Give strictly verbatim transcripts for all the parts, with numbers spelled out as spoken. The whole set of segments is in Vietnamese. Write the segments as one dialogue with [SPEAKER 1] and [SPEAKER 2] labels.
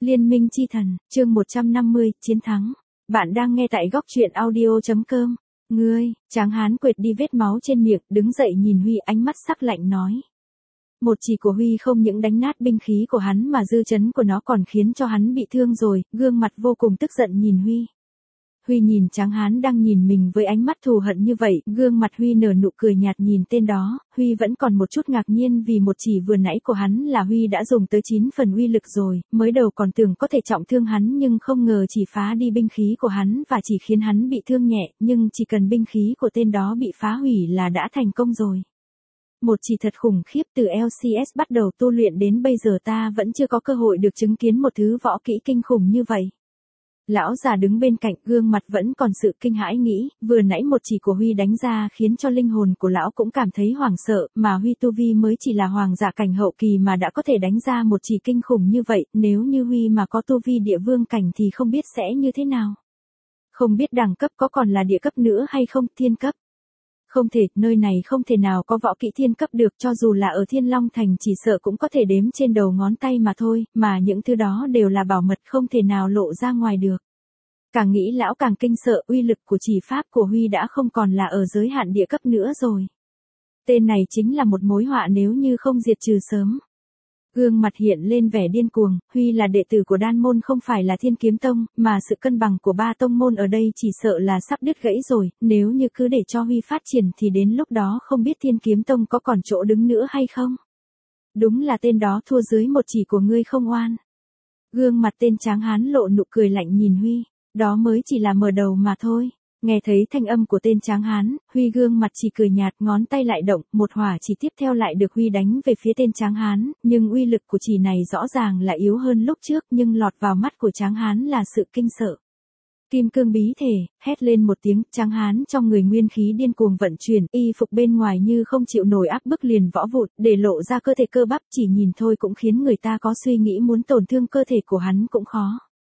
[SPEAKER 1] Liên minh chi thần, chương một trăm năm mươi, chiến thắng. Bạn đang nghe tại góc truyện audio.com. Ngươi, Tráng Hán quệt đi vết máu trên miệng, đứng dậy nhìn Huy, ánh mắt sắc lạnh nói. Một chỉ của Huy không những đánh nát binh khí của hắn mà dư chấn của nó còn khiến cho hắn bị thương rồi, gương mặt vô cùng tức giận nhìn Huy. Huy nhìn Tráng Hán đang nhìn mình với ánh mắt thù hận như vậy, gương mặt Huy nở nụ cười nhạt nhìn tên đó, Huy vẫn còn một chút ngạc nhiên vì một chỉ vừa nãy của hắn là Huy đã dùng tới chín phần uy lực rồi, mới đầu còn tưởng có thể trọng thương hắn nhưng không ngờ chỉ phá đi binh khí của hắn và chỉ khiến hắn bị thương nhẹ, nhưng chỉ cần binh khí của tên đó bị phá hủy là đã thành công rồi. Một chỉ thật khủng khiếp, từ lờ xê ét bắt đầu tu luyện đến bây giờ ta vẫn chưa có cơ hội được chứng kiến một thứ võ kỹ kinh khủng như vậy. Lão già đứng bên cạnh, gương mặt vẫn còn sự kinh hãi nghĩ, vừa nãy một chỉ của Huy đánh ra khiến cho linh hồn của lão cũng cảm thấy hoảng sợ, mà Huy tu vi mới chỉ là hoàng giả cảnh hậu kỳ mà đã có thể đánh ra một chỉ kinh khủng như vậy, nếu như Huy mà có tu vi địa vương cảnh thì không biết sẽ như thế nào. Không biết đẳng cấp có còn là địa cấp nữa hay không, thiên cấp. Không thể, nơi này không thể nào có võ kỹ thiên cấp được, cho dù là ở Thiên Long Thành chỉ sợ cũng có thể đếm trên đầu ngón tay mà thôi, mà những thứ đó đều là bảo mật không thể nào lộ ra ngoài được. Càng nghĩ lão càng kinh sợ, uy lực của chỉ pháp của Huy đã không còn là ở giới hạn địa cấp nữa rồi. Tên này chính là một mối họa nếu như không diệt trừ sớm. Gương mặt hiện lên vẻ điên cuồng, Huy là đệ tử của đan môn không phải là Thiên Kiếm Tông, mà sự cân bằng của ba tông môn ở đây chỉ sợ là sắp đứt gãy rồi, nếu như cứ để cho Huy phát triển thì đến lúc đó không biết Thiên Kiếm Tông có còn chỗ đứng nữa hay không. Đúng là tên đó thua dưới một chỉ của ngươi không oan. Gương mặt tên Tráng Hán lộ nụ cười lạnh nhìn Huy, đó mới chỉ là mở đầu mà thôi. Nghe thấy thanh âm của tên Tráng Hán, Huy gương mặt chỉ cười nhạt, ngón tay lại động, một hỏa chỉ tiếp theo lại được Huy đánh về phía tên Tráng Hán, nhưng uy lực của chỉ này rõ ràng là yếu hơn lúc trước, nhưng lọt vào mắt của Tráng Hán là sự kinh sợ. Kim cương bí thể, hét lên một tiếng, Tráng Hán trong người nguyên khí điên cuồng vận chuyển, y phục bên ngoài như không chịu nổi áp bức liền võ vụt, để lộ ra cơ thể cơ bắp, chỉ nhìn thôi cũng khiến người ta có suy nghĩ muốn tổn thương cơ thể của hắn cũng khó.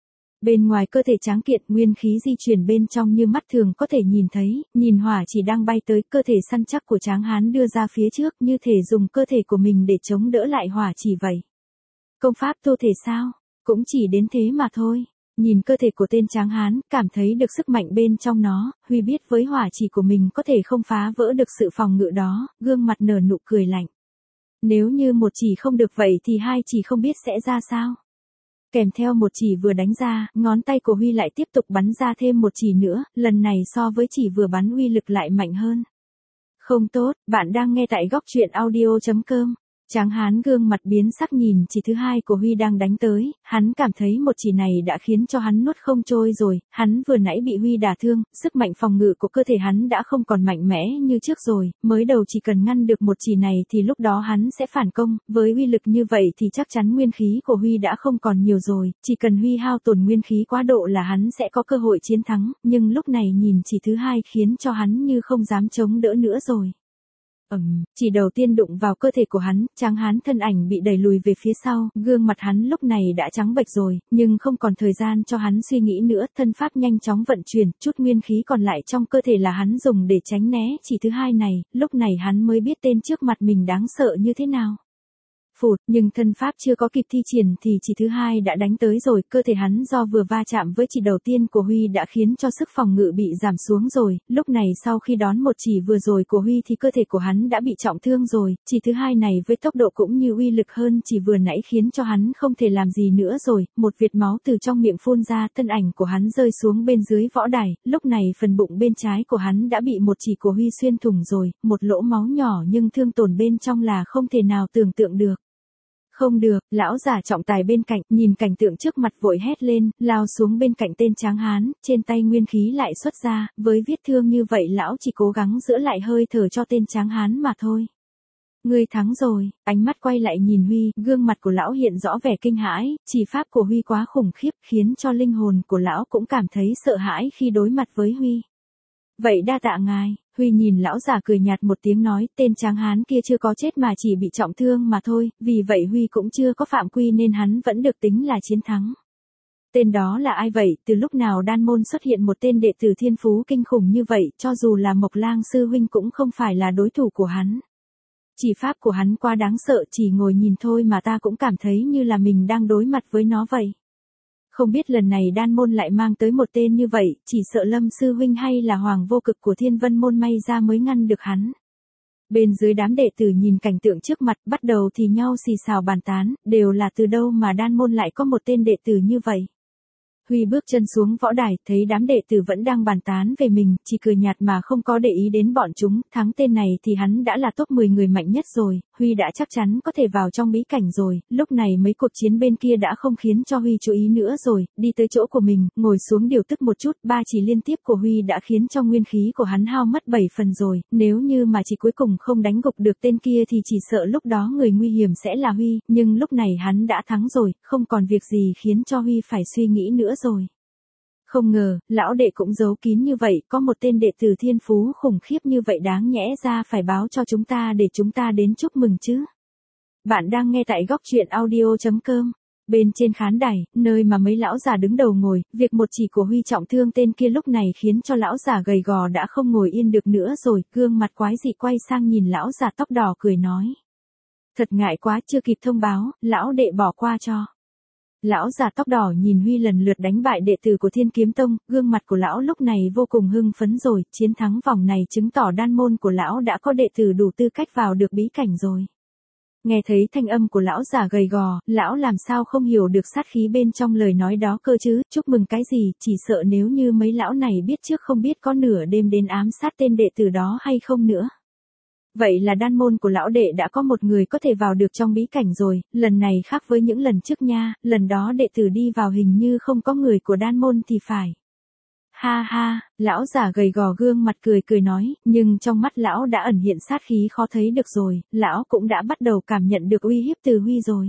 [SPEAKER 1] Bên ngoài cơ thể tráng kiện, nguyên khí di chuyển bên trong như mắt thường có thể nhìn thấy, nhìn hỏa chỉ đang bay tới, cơ thể săn chắc của Tráng Hán đưa ra phía trước như thể dùng cơ thể của mình để chống đỡ lại hỏa chỉ vậy. Công pháp tu thể sao? Cũng chỉ đến thế mà thôi. Nhìn cơ thể của tên Tráng Hán, cảm thấy được sức mạnh bên trong nó, Huy biết với hỏa chỉ của mình có thể không phá vỡ được sự phòng ngự đó, gương mặt nở nụ cười lạnh. Nếu như một chỉ không được vậy thì hai chỉ không biết sẽ ra sao. Kèm theo một chỉ vừa đánh ra, ngón tay của Huy lại tiếp tục bắn ra thêm một chỉ nữa, lần này so với chỉ vừa bắn uy lực lại mạnh hơn. Không tốt, bạn đang nghe tại góc truyện audio.com. Tráng Hán gương mặt biến sắc nhìn chỉ thứ hai của Huy đang đánh tới, hắn cảm thấy một chỉ này đã khiến cho hắn nuốt không trôi rồi, hắn vừa nãy bị Huy đả thương, sức mạnh phòng ngự của cơ thể hắn đã không còn mạnh mẽ như trước rồi, mới đầu chỉ cần ngăn được một chỉ này thì lúc đó hắn sẽ phản công, với uy lực như vậy thì chắc chắn nguyên khí của Huy đã không còn nhiều rồi, chỉ cần Huy hao tổn nguyên khí quá độ là hắn sẽ có cơ hội chiến thắng, nhưng lúc này nhìn chỉ thứ hai khiến cho hắn như không dám chống đỡ nữa rồi. Ầm, um, chỉ đầu tiên đụng vào cơ thể của hắn, Tráng Hán thân ảnh bị đẩy lùi về phía sau, gương mặt hắn lúc này đã trắng bệch rồi, nhưng không còn thời gian cho hắn suy nghĩ nữa, thân pháp nhanh chóng vận chuyển, chút nguyên khí còn lại trong cơ thể là hắn dùng để tránh né chỉ thứ hai này, lúc này hắn mới biết tên trước mặt mình đáng sợ như thế nào. Phụt, nhưng thân pháp chưa có kịp thi triển thì chỉ thứ hai đã đánh tới rồi, cơ thể hắn do vừa va chạm với chỉ đầu tiên của Huy đã khiến cho sức phòng ngự bị giảm xuống rồi, lúc này sau khi đón một chỉ vừa rồi của Huy thì cơ thể của hắn đã bị trọng thương rồi, chỉ thứ hai này với tốc độ cũng như uy lực hơn chỉ vừa nãy khiến cho hắn không thể làm gì nữa rồi, một việt máu từ trong miệng phun ra, thân ảnh của hắn rơi xuống bên dưới võ đài, lúc này phần bụng bên trái của hắn đã bị một chỉ của Huy xuyên thủng rồi, một lỗ máu nhỏ nhưng thương tổn bên trong là không thể nào tưởng tượng được. Không được, lão giả trọng tài bên cạnh, nhìn cảnh tượng trước mặt vội hét lên, lao xuống bên cạnh tên Tráng Hán, trên tay nguyên khí lại xuất ra, với vết thương như vậy lão chỉ cố gắng giữ lại hơi thở cho tên Tráng Hán mà thôi. Ngươi thắng rồi, ánh mắt quay lại nhìn Huy, gương mặt của lão hiện rõ vẻ kinh hãi, chỉ pháp của Huy quá khủng khiếp khiến cho linh hồn của lão cũng cảm thấy sợ hãi khi đối mặt với Huy. Vậy đa tạ ngài. Huy nhìn lão già cười nhạt một tiếng nói, tên Tráng Hán kia chưa có chết mà chỉ bị trọng thương mà thôi, vì vậy Huy cũng chưa có phạm quy nên hắn vẫn được tính là chiến thắng. Tên đó là ai vậy, từ lúc nào đan môn xuất hiện một tên đệ tử thiên phú kinh khủng như vậy, cho dù là Mộc Lang sư huynh cũng không phải là đối thủ của hắn. Chỉ pháp của hắn quá đáng sợ, chỉ ngồi nhìn thôi mà ta cũng cảm thấy như là mình đang đối mặt với nó vậy. Không biết lần này đan môn lại mang tới một tên như vậy, chỉ sợ Lâm sư huynh hay là hoàng vô cực của Thiên Vân môn may ra mới ngăn được hắn. Bên dưới đám đệ tử nhìn cảnh tượng trước mặt bắt đầu thì nhau xì xào bàn tán, đều là từ đâu mà đan môn lại có một tên đệ tử như vậy. Huy bước chân xuống võ đài, thấy đám đệ tử vẫn đang bàn tán về mình, chỉ cười nhạt mà không có để ý đến bọn chúng, thắng tên này thì hắn đã là top mười người mạnh nhất rồi, Huy đã chắc chắn có thể vào trong bí cảnh rồi, lúc này mấy cuộc chiến bên kia đã không khiến cho Huy chú ý nữa rồi, đi tới chỗ của mình, ngồi xuống điều tức một chút, ba chỉ liên tiếp của Huy đã khiến cho nguyên khí của hắn hao mất bảy phần rồi, nếu như mà chỉ cuối cùng không đánh gục được tên kia thì chỉ sợ lúc đó người nguy hiểm sẽ là Huy, nhưng lúc này hắn đã thắng rồi, không còn việc gì khiến cho Huy phải suy nghĩ nữa rồi. Không ngờ, lão đệ cũng giấu kín như vậy, có một tên đệ tử thiên phú khủng khiếp như vậy đáng nhẽ ra phải báo cho chúng ta để chúng ta đến chúc mừng chứ. Bạn đang nghe tại góc truyện audio chấm com. Bên trên khán đài, nơi mà mấy lão già đứng đầu ngồi, việc một chỉ của Huy trọng thương tên kia lúc này khiến cho lão già gầy gò đã không ngồi yên được nữa rồi, gương mặt quái dị quay sang nhìn lão già tóc đỏ cười nói. Thật ngại quá, chưa kịp thông báo, lão đệ bỏ qua cho. Lão già tóc đỏ nhìn Huy lần lượt đánh bại đệ tử của Thiên Kiếm Tông, gương mặt của lão lúc này vô cùng hưng phấn rồi, chiến thắng vòng này chứng tỏ đan môn của lão đã có đệ tử đủ tư cách vào được bí cảnh rồi. Nghe thấy thanh âm của lão già gầy gò, lão làm sao không hiểu được sát khí bên trong lời nói đó cơ chứ, chúc mừng cái gì, chỉ sợ nếu như mấy lão này biết trước không biết có nửa đêm đến ám sát tên đệ tử đó hay không nữa. Vậy là đan môn của lão đệ đã có một người có thể vào được trong bí cảnh rồi, lần này khác với những lần trước nha, lần đó đệ tử đi vào hình như không có người của đan môn thì phải. Ha ha, lão già gầy gò gương mặt cười cười nói, nhưng trong mắt lão đã ẩn hiện sát khí khó thấy được rồi, lão cũng đã bắt đầu cảm nhận được uy hiếp từ Huy rồi.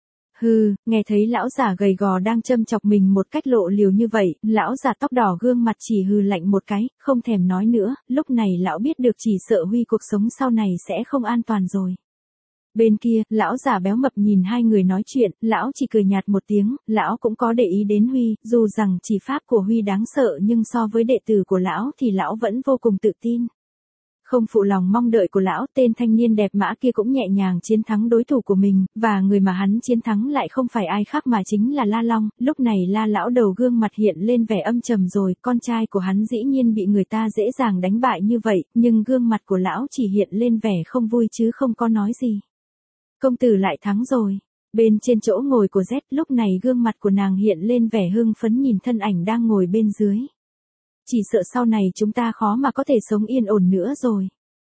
[SPEAKER 1] Hừ, nghe thấy lão già gầy gò đang châm chọc mình một cách lộ liều như vậy, lão già tóc đỏ gương mặt chỉ hừ lạnh một cái, không thèm nói nữa, lúc này lão biết được chỉ sợ Huy cuộc sống sau này sẽ không an toàn rồi. Bên kia, lão già béo mập nhìn hai người nói chuyện, lão chỉ cười nhạt một tiếng, lão cũng có để ý đến Huy, dù rằng chỉ pháp của Huy đáng sợ nhưng so với đệ tử của lão thì lão vẫn vô cùng tự tin. Không phụ lòng mong đợi của lão, tên thanh niên đẹp mã kia cũng nhẹ nhàng chiến thắng đối thủ của mình, và người mà hắn chiến thắng lại không phải ai khác mà chính là La Long, lúc này La lão đầu gương mặt hiện lên vẻ âm trầm rồi, con trai của hắn dĩ nhiên bị người ta dễ dàng đánh bại như vậy, nhưng gương mặt của lão chỉ hiện lên vẻ không vui chứ không có nói gì. Công tử lại thắng rồi. Bên trên chỗ ngồi của Z lúc này gương mặt của nàng hiện lên vẻ hưng phấn nhìn thân ảnh đang ngồi bên dưới. Chỉ sợ sau này chúng ta khó mà có thể sống yên ổn nữa rồi.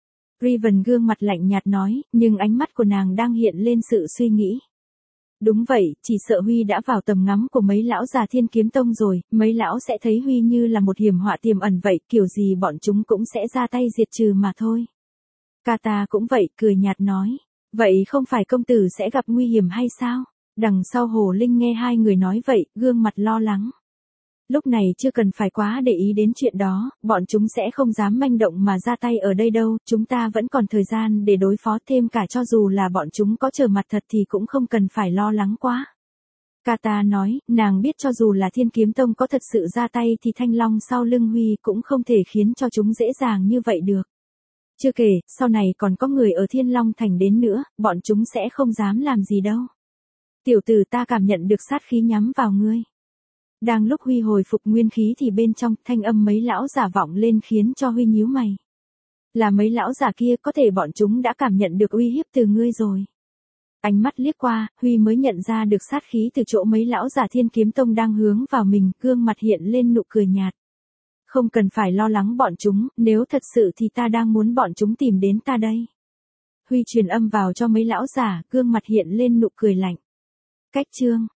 [SPEAKER 1] Riven gương mặt lạnh nhạt nói, nhưng ánh mắt của nàng đang hiện lên sự suy nghĩ. Đúng vậy, chỉ sợ Huy đã vào tầm ngắm của mấy lão già Thiên Kiếm Tông rồi, mấy lão sẽ thấy Huy như là một hiểm họa tiềm ẩn vậy, kiểu gì bọn chúng cũng sẽ ra tay diệt trừ mà thôi. Kata cũng vậy, cười nhạt nói. Vậy không phải công tử sẽ gặp nguy hiểm hay sao? Đằng sau Hồ Linh nghe hai người nói vậy, gương mặt lo lắng. Lúc này chưa cần phải quá để ý đến chuyện đó, bọn chúng sẽ không dám manh động mà ra tay ở đây đâu, chúng ta vẫn còn thời gian để đối phó thêm cả cho dù là bọn chúng có trở mặt thật thì cũng không cần phải lo lắng quá. Kata nói, nàng biết cho dù là Thiên Kiếm Tông có thật sự ra tay thì Thanh Long sau lưng Huy cũng không thể khiến cho chúng dễ dàng như vậy được. Chưa kể, sau này còn có người ở Thiên Long Thành đến nữa, bọn chúng sẽ không dám làm gì đâu. Tiểu tử ta cảm nhận được sát khí nhắm vào ngươi. Đang lúc Huy hồi phục nguyên khí thì bên trong thanh âm mấy lão giả vọng lên khiến cho Huy nhíu mày. Là mấy lão giả kia, có thể bọn chúng đã cảm nhận được uy hiếp từ ngươi rồi. Ánh mắt liếc qua, Huy mới nhận ra được sát khí từ chỗ mấy lão giả Thiên Kiếm Tông đang hướng vào mình, gương mặt hiện lên nụ cười nhạt. Không cần phải lo lắng bọn chúng, nếu thật sự thì ta đang muốn bọn chúng tìm đến ta đây. Huy truyền âm vào cho mấy lão giả, gương mặt hiện lên nụ cười lạnh. Cách chương